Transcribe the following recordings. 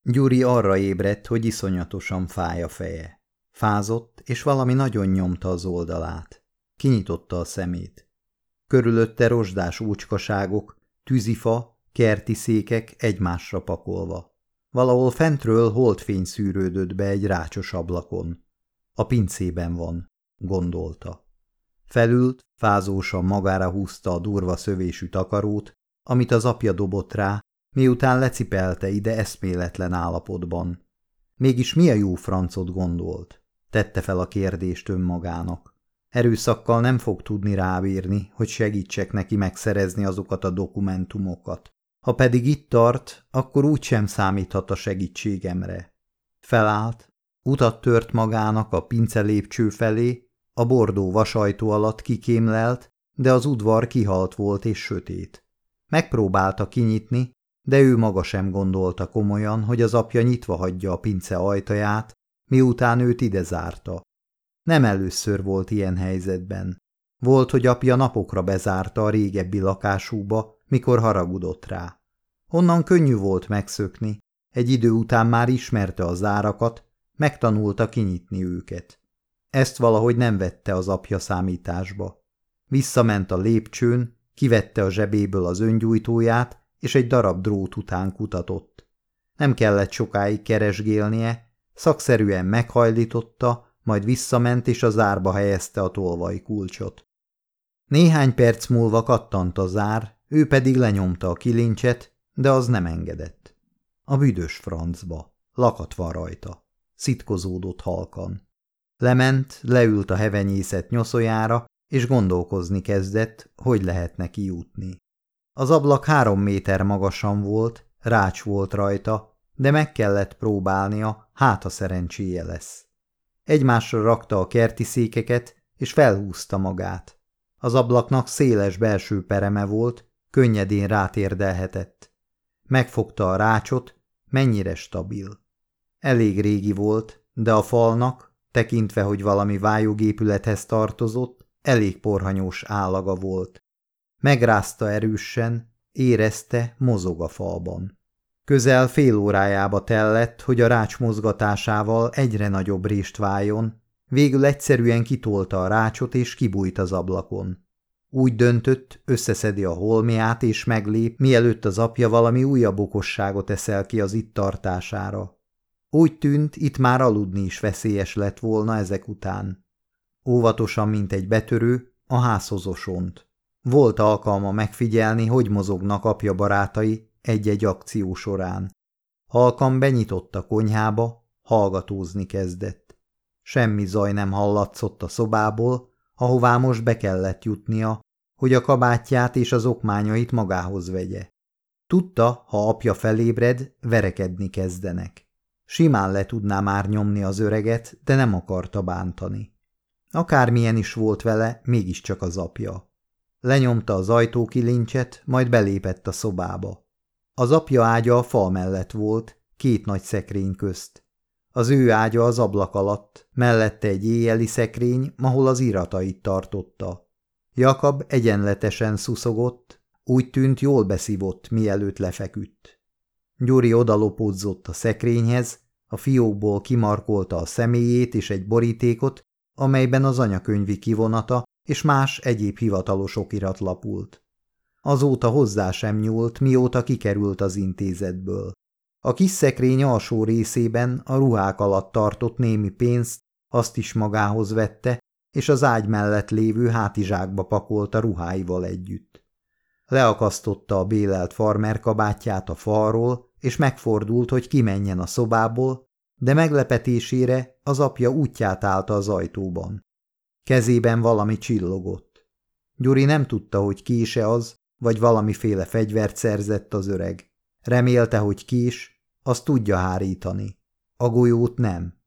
Gyuri arra ébredt, hogy iszonyatosan fáj a feje. Fázott, és valami nagyon nyomta az oldalát. Kinyitotta a szemét. Körülötte rozsdás úcskaságok, tűzifa, kerti székek egymásra pakolva. Valahol fentről holdfény szűrődött be egy rácsos ablakon. A pincében van, gondolta. Felült, fázósan magára húzta a durva szövésű takarót, amit az apja dobott rá, miután lecipelte ide eszméletlen állapotban. Mégis mi a jó francot gondolt? Tette fel a kérdést önmagának. Erőszakkal nem fog tudni rábírni, hogy segítsek neki megszerezni azokat a dokumentumokat. Ha pedig itt tart, akkor úgysem számíthat a segítségemre. Felállt, utat tört magának a pince lépcső felé, a bordó vasajtó alatt kikémlelt, de az udvar kihalt volt és sötét. Megpróbálta kinyitni, de ő maga sem gondolta komolyan, hogy az apja nyitva hagyja a pince ajtaját, miután őt ide zárta. Nem először volt ilyen helyzetben. Volt, hogy apja napokra bezárta a régebbi lakásúba, mikor haragudott rá. Onnan könnyű volt megszökni, egy idő után már ismerte a zárakat, megtanulta kinyitni őket. Ezt valahogy nem vette az apja számításba. Visszament a lépcsőn, kivette a zsebéből az öngyújtóját, és egy darab drót után kutatott. Nem kellett sokáig keresgélnie, szakszerűen meghajlította, majd visszament és a zárba helyezte a tolvaj kulcsot. Néhány perc múlva kattant a zár, ő pedig lenyomta a kilincset, de az nem engedett. A büdös francba, lakat van rajta, szitkozódott halkan. Lement, leült a hevenyészet nyoszójára, és gondolkozni kezdett, hogy lehetne kijutni. Az ablak 3 méter magasan volt, rács volt rajta, de meg kellett próbálnia, hát a szerencséje lesz. Egymásra rakta a kerti székeket, és felhúzta magát. Az ablaknak széles belső pereme volt, könnyedén rátérdelhetett. Megfogta a rácsot, mennyire stabil. Elég régi volt, de a falnak, tekintve, hogy valami vályógépülethez tartozott, elég porhanyós állaga volt. Megrázta erősen, érezte, mozog a falban. Közel fél órájába tellett, hogy a rács mozgatásával egyre nagyobb rést váljon, végül egyszerűen kitolta a rácsot és kibújt az ablakon. Úgy döntött, összeszedi a holmiát és meglép, mielőtt az apja valami újabb okosságot eszel ki az itt tartására. Úgy tűnt, itt már aludni is veszélyes lett volna ezek után. Óvatosan, mint egy betörő, a házhoz osont. Volt alkalma megfigyelni, hogy mozognak apja barátai egy-egy akció során. Halkan benyitott a konyhába, hallgatózni kezdett. Semmi zaj nem hallatszott a szobából, ahová most be kellett jutnia, hogy a kabátját és az okmányait magához vegye. Tudta, ha apja felébred, verekedni kezdenek. Simán le tudná már nyomni az öreget, de nem akarta bántani. Akármilyen is volt vele, mégiscsak az apja. Lenyomta az ajtókilincset, majd belépett a szobába. Az apja ágya a fal mellett volt, 2 nagy szekrény közt. Az ő ágya az ablak alatt, mellette egy éjjeli szekrény, ahol az iratait tartotta. Jakab egyenletesen szuszogott, úgy tűnt jól beszívott, mielőtt lefeküdt. Gyuri odalopódzott a szekrényhez, a fiókból kimarkolta a személyét és egy borítékot, amelyben az anyakönyvi kivonata és más egyéb hivatalos okirat lapult. Azóta hozzá sem nyúlt, mióta kikerült az intézetből. A kis szekrény alsó részében a ruhák alatt tartott némi pénzt, azt is magához vette, és az ágy mellett lévő hátizsákba pakolta ruháival együtt. Leakasztotta a bélelt farmer kabátját a falról, és megfordult, hogy kimenjen a szobából, de meglepetésére az apja útját állta az ajtóban. Kezében valami csillogott. Gyuri nem tudta, hogy kise az, vagy valamiféle fegyvert szerzett az öreg. Remélte, hogy kés, azt tudja hárítani. A golyót nem.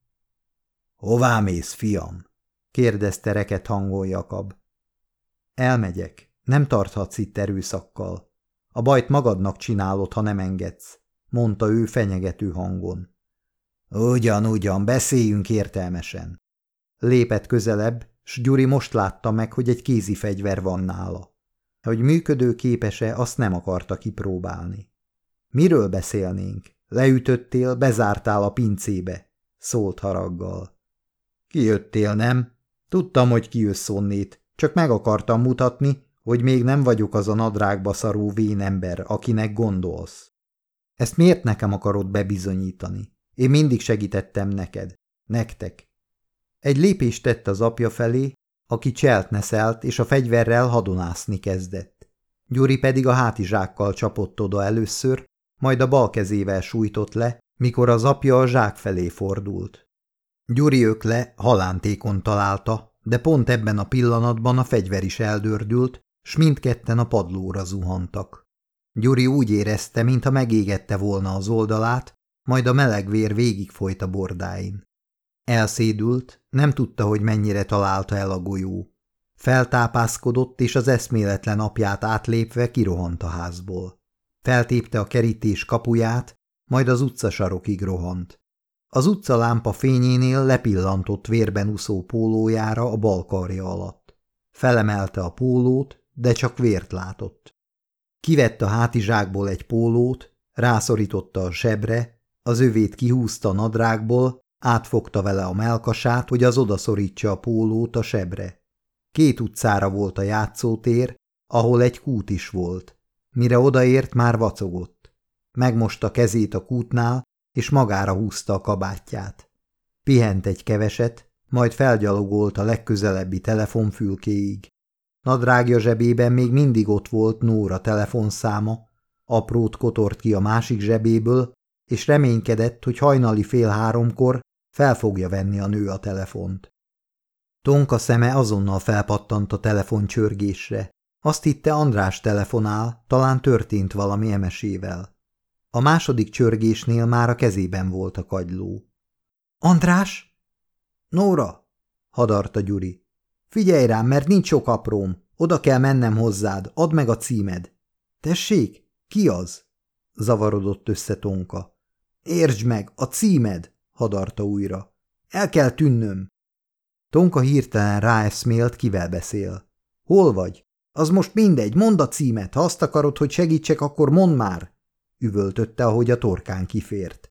– Hová mész, fiam? – kérdezte reket hangon Jakab. – Elmegyek. Nem tarthatsz itt erőszakkal. A bajt magadnak csinálod, ha nem engedsz – mondta ő fenyegető hangon. – Ugyan, beszéljünk értelmesen. Lépett közelebb, s Gyuri most látta meg, hogy egy kézi fegyver van nála. Hogy működőképes-e, azt nem akarta kipróbálni. Miről beszélnénk? Leütöttél, bezártál a pincébe, szólt haraggal. Kijöttél, nem? Tudtam, hogy kijössz onnét, csak meg akartam mutatni, hogy még nem vagyok az a nadrágba szaró vén ember, akinek gondolsz. Ezt miért nekem akarod bebizonyítani? Én mindig segítettem neked. Nektek. Egy lépést tett az apja felé, aki cseltneszelt és a fegyverrel hadonászni kezdett. Gyuri pedig a hátizsákkal csapott oda először, majd a bal kezével sújtott le, mikor az apja a zsák felé fordult. Gyuri ökle halántékon találta, de pont ebben a pillanatban a fegyver is eldördült, s mindketten a padlóra zuhantak. Gyuri úgy érezte, mintha megégette volna az oldalát, majd a meleg vér végigfolyt a bordáin. Elszédült, nem tudta, hogy mennyire találta el a golyó. Feltápászkodott, és az eszméletlen apját átlépve kirohant a házból. Feltépte a kerítés kapuját, majd az utcasarokig rohant. Az utcalámpa fényénél lepillantott vérben úszó pólójára a bal karja alatt. Felemelte a pólót, de csak vért látott. Kivett a hátizsákból egy pólót, rászorította a sebre, az övét kihúzta a nadrágból, átfogta vele a mellkasát, hogy az odaszorítsa a pólót a sebre. 2 utcára volt a játszótér, ahol egy kút is volt. Mire odaért, már vacogott. Megmosta kezét a kútnál, és magára húzta a kabátját. Pihent egy keveset, majd felgyalogolt a legközelebbi telefonfülkéig. Nadrágja zsebében még mindig ott volt Nóra telefonszáma, aprót kotort ki a másik zsebéből, és reménykedett, hogy hajnali 2:30 fel fogja venni a nő a telefont. Tonka szeme azonnal felpattant a telefoncsörgésre. Azt hitte, András telefonál, talán történt valami emesével. A második csörgésnél már a kezében volt a kagyló. – András? – Nóra! – hadarta Gyuri. – Figyelj rám, mert nincs sok apróm. Oda kell mennem hozzád, add meg a címed. – Tessék? Ki az? – zavarodott össze Tonka. – Értsd meg, a címed! – hadarta újra. – El kell tűnnöm. Tonka hirtelen ráeszmélt, kivel beszél. – Hol vagy? Az most mindegy, mondd a címet, ha azt akarod, hogy segítsek, akkor mondd már! Üvöltötte, ahogy a torkán kifért.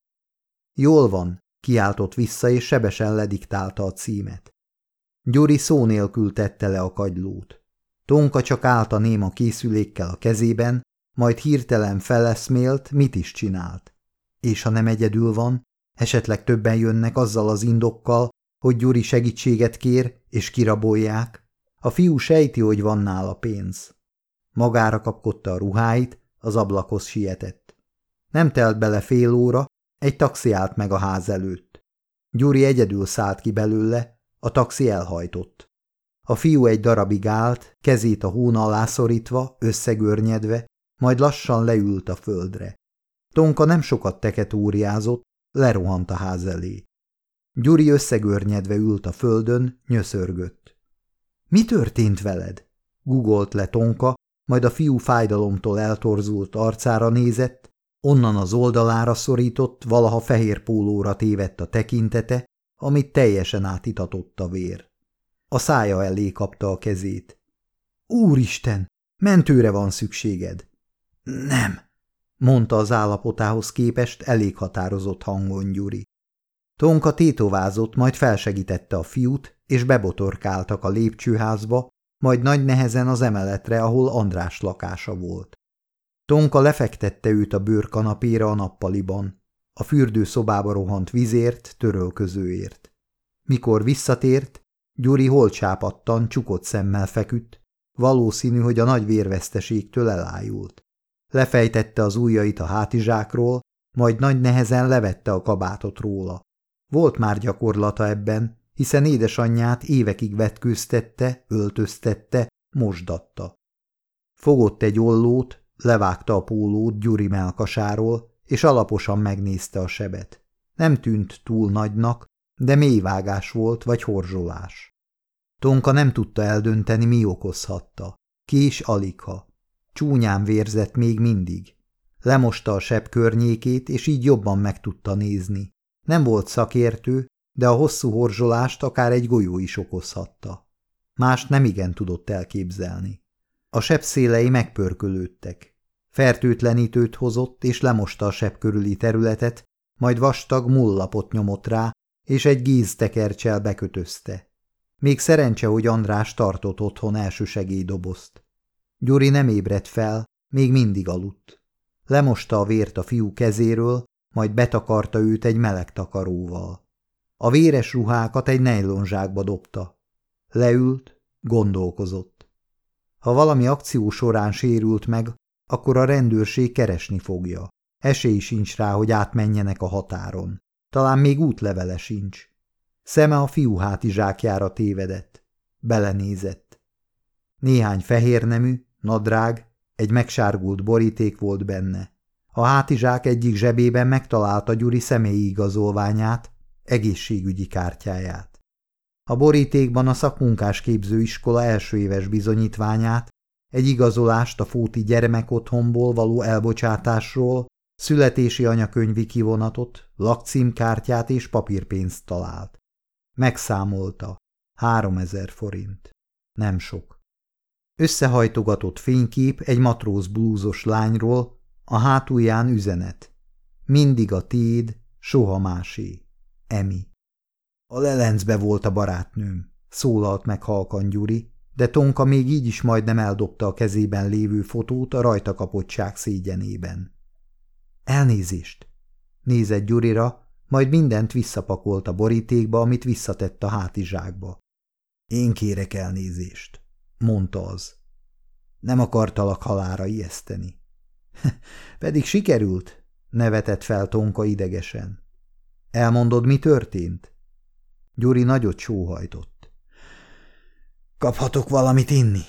Jól van, kiáltott vissza, és sebesen lediktálta a címet. Gyuri szó nélkül tette le a kagylót. Tonka csak állt a néma készülékkel a kezében, majd hirtelen feleszmélt, mit is csinált. És ha nem egyedül van, esetleg többen jönnek azzal az indokkal, hogy Gyuri segítséget kér, és kirabolják. A fiú sejti, hogy van nála pénz. Magára kapkodta a ruháit, az ablakhoz sietett. Nem telt bele fél óra, egy taxi állt meg a ház előtt. Gyuri egyedül szállt ki belőle, a taxi elhajtott. A fiú egy darabig állt, kezét a hón alá szorítva, összegörnyedve, majd lassan leült a földre. Tonka nem sokat teketóriázott, lerohant a ház elé. Gyuri összegörnyedve ült a földön, nyöszörgött. – Mi történt veled? – gugolt le Tonka, majd a fiú fájdalomtól eltorzult arcára nézett, onnan az oldalára szorított, valaha fehér pólóra tévedt a tekintete, amit teljesen átitatott a vér. A szája elé kapta a kezét. – Úristen, mentőre van szükséged! – Nem, mondta az állapotához képest elég határozott hangon Gyuri. Tonka tétovázott, majd felsegítette a fiút, és bebotorkáltak a lépcsőházba, majd nagy nehezen az emeletre, ahol András lakása volt. Tonka lefektette őt a bőrkanapéra a nappaliban. A fürdőszobába rohant vízért, törölközőért. Mikor visszatért, Gyuri holtsápadtan, csukott szemmel feküdt, valószínű, hogy a nagy vérveszteségtől elájult. Lefejtette az ujjait a hátizsákról, majd nagy nehezen levette a kabátot róla. Volt már gyakorlata ebben, hiszen édesanyját évekig vetkőztette, öltöztette, mosdatta. Fogott egy ollót, levágta a pólót Gyuri mellkasáról, és alaposan megnézte a sebet. Nem tűnt túl nagynak, de mélyvágás volt vagy horzsolás. Tonka nem tudta eldönteni, mi okozhatta. Kés aligha. Csúnyán vérzett még mindig. Lemosta a seb környékét, és így jobban meg tudta nézni. Nem volt szakértő, de a hosszú horzsolást akár egy golyó is okozhatta. Mást nem igen tudott elképzelni. A seb szélei megpörkölődtek. Fertőtlenítőt hozott, és lemosta a seb körüli területet, majd vastag mullapot nyomott rá, és egy gíztekerccsel bekötözte. Még szerencse, hogy András tartott otthon elsősegélydobozt. Gyuri nem ébredt fel, még mindig aludt. Lemosta a vért a fiú kezéről, majd betakarta őt egy meleg takaróval. A véres ruhákat egy nejlonzsákba dobta. Leült, gondolkozott. Ha valami akció során sérült meg, akkor a rendőrség keresni fogja. Esély sincs rá, hogy átmenjenek a határon. Talán még útlevele sincs. Szeme a fiú hátizsákjára tévedett. Belenézett. Néhány fehérnemű, nadrág, egy megsárgult boríték volt benne. A hátizsák egyik zsebében megtalálta Gyuri személyi igazolványát, egészségügyi kártyáját. A borítékban a szakmunkásképzőiskola első éves bizonyítványát, egy igazolást a Fóti gyermekotthonból való elbocsátásról, születési anyakönyvi kivonatot, lakcímkártyát és papírpénzt talált. Megszámolta. 3000 forint. Nem sok. Összehajtogatott fénykép egy matróz blúzos lányról, a hátulján üzenet. Mindig a tiéd, soha másé. Emi. A lelencbe volt a barátnőm, szólalt meg halkan Gyuri, de Tonka még így is majdnem eldobta a kezében lévő fotót a rajta kapottság szégyenében. Elnézést! Nézett Gyurira, majd mindent visszapakolt a borítékba, amit visszatett a hátizsákba. Én kérek elnézést, mondta az. Nem akartalak halálra ijeszteni. Pedig sikerült, nevetett fel Tonka idegesen. Elmondod, mi történt? Gyuri nagyot sóhajtott. Kaphatok valamit inni?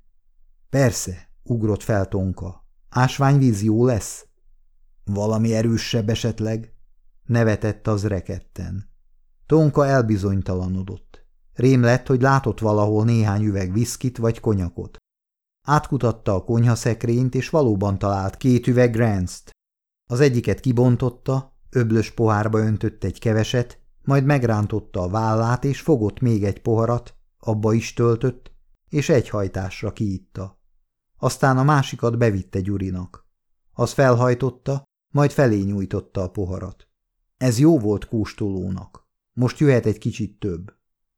Persze, ugrott fel Tonka. Ásványvíz jó lesz? Valami erősebb esetleg? Nevetett az rekedten. Tonka elbizonytalanodott. Rém lett, hogy látott valahol néhány üveg viszkit vagy konyakot. Átkutatta a konyhaszekrényt, és valóban talált 2 üveg Grants-t. Az egyiket kibontotta, öblös pohárba öntött egy keveset, majd megrántotta a vállát, és fogott még egy poharat, abba is töltött, és egy hajtásra kiitta. Aztán a másikat bevitte Gyurinak. Az felhajtotta, majd felé nyújtotta a poharat. Ez jó volt kóstolónak. Most jöhet egy kicsit több.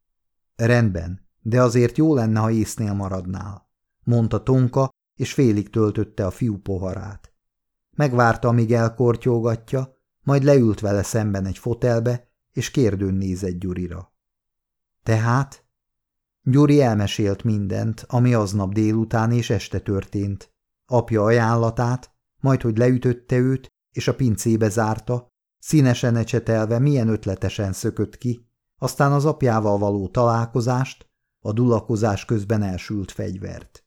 Rendben, de azért jó lenne, ha észnél maradnál, mondta Tonka, és félig töltötte a fiú poharát. Megvárta, amíg elkortyolgatja, majd leült vele szemben egy fotelbe, és kérdőn nézett Gyurira. Tehát? Gyuri elmesélt mindent, ami aznap délután és este történt. Apja ajánlatát, majd hogy leütötte őt, és a pincébe zárta, színesen ecsetelve milyen ötletesen szökött ki, aztán az apjával való találkozást, a dulakozás közben elsült fegyvert.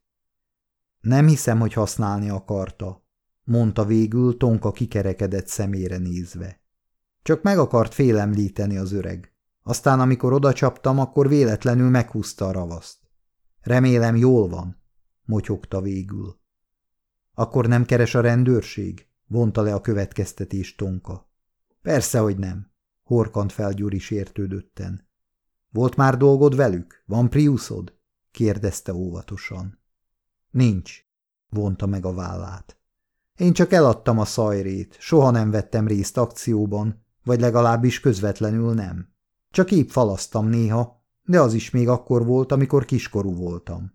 Nem hiszem, hogy használni akarta, mondta végül Tonka kikerekedett szemére nézve. Csak meg akart félemlíteni az öreg. Aztán, amikor odacsaptam, akkor véletlenül meghúzta a ravaszt. Remélem, jól van, motyogta végül. Akkor nem keres a rendőrség? Vonta le a következtetést Tonka. Persze, hogy nem, horkant fel Gyuri sértődötten. Volt már dolgod velük? Van Priusod? Kérdezte óvatosan. Nincs, vonta meg a vállát. Én csak eladtam a szajrét, soha nem vettem részt akcióban, vagy legalábbis közvetlenül nem. Csak épp falasztam néha, de az is még akkor volt, amikor kiskorú voltam.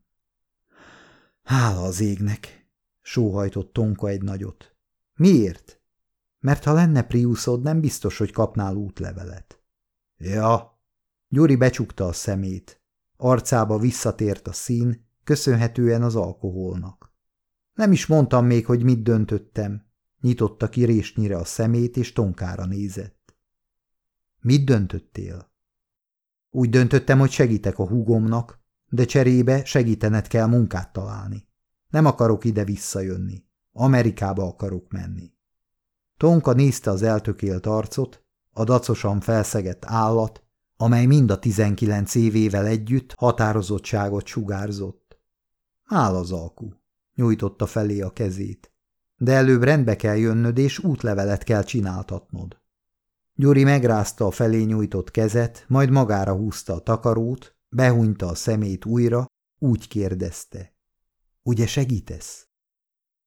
Hála az égnek, sóhajtott Tonka egy nagyot. Miért? Mert ha lenne Priusod, nem biztos, hogy kapnál útlevelet. Ja. Gyuri becsukta a szemét. Arcába visszatért a szín, köszönhetően az alkoholnak. Nem is mondtam még, hogy mit döntöttem. Nyitotta ki résnyire a szemét, és Tonkára nézett. Mit döntöttél? Úgy döntöttem, hogy segítek a húgomnak, de cserébe segítened kell munkát találni. Nem akarok ide visszajönni. Amerikába akarok menni. Tonka nézte az eltökélt arcot, a dacosan felszegett állat, amely mind a 19 évével együtt határozottságot sugárzott. Áll az alkú, nyújtotta felé a kezét. De előbb rendbe kell jönnöd, és útlevelet kell csináltatnod. Gyuri megrázta a felé nyújtott kezet, majd magára húzta a takarót, behunyta a szemét újra, úgy kérdezte. Ugye segítesz?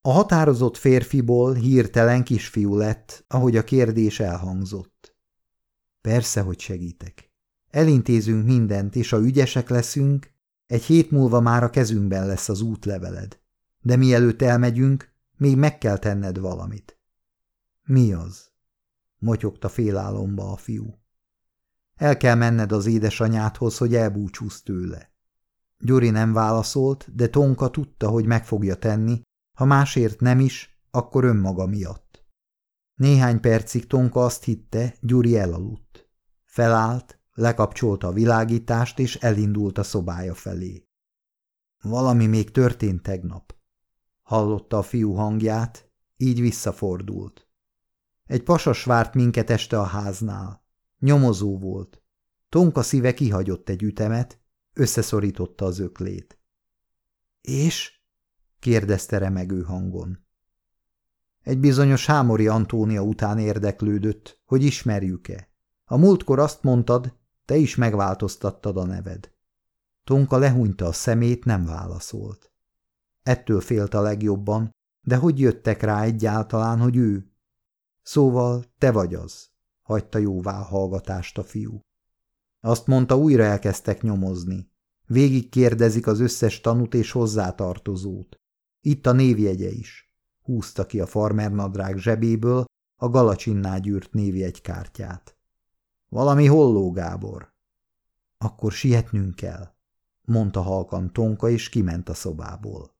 A határozott férfiból hirtelen kisfiú lett, ahogy a kérdés elhangzott. Persze, hogy segítek. Elintézünk mindent, és ha ügyesek leszünk, egy hét múlva már a kezünkben lesz az útleveled. De mielőtt elmegyünk, még meg kell tenned valamit. Mi az? Motyogta félálomba a fiú. El kell menned az édesanyádhoz, hogy elbúcsúzz tőle. Gyuri nem válaszolt, de Tonka tudta, hogy meg fogja tenni, ha másért nem is, akkor önmaga miatt. Néhány percig Tonka azt hitte, Gyuri elaludt. Felállt, lekapcsolta a világítást, és elindult a szobája felé. Valami még történt tegnap. Hallotta a fiú hangját, így visszafordult. Egy pasas várt minket este a háznál. Nyomozó volt. Tonka szíve kihagyott egy ütemet, összeszorította az öklét. És? kérdezte remegő hangon. Egy bizonyos Hámori Antónia után érdeklődött, hogy ismerjük-e. A múltkor azt mondtad, te is megváltoztattad a neved. Tonka lehúnyta a szemét, nem válaszolt. Ettől félt a legjobban, de hogy jöttek rá egyáltalán, hogy ő? Szóval te vagy az, hagyta jóvá a hallgatást a fiú. Azt mondta, újra elkezdtek nyomozni. Végig kérdezik az összes tanút és hozzátartozót. Itt a névjegye is. Húzta ki a farmernadrág zsebéből a galacsinnál gyűrt névjegykártyát. Valami Holló Gábor. Akkor sietnünk kell, mondta halkan Tonka, és kiment a szobából.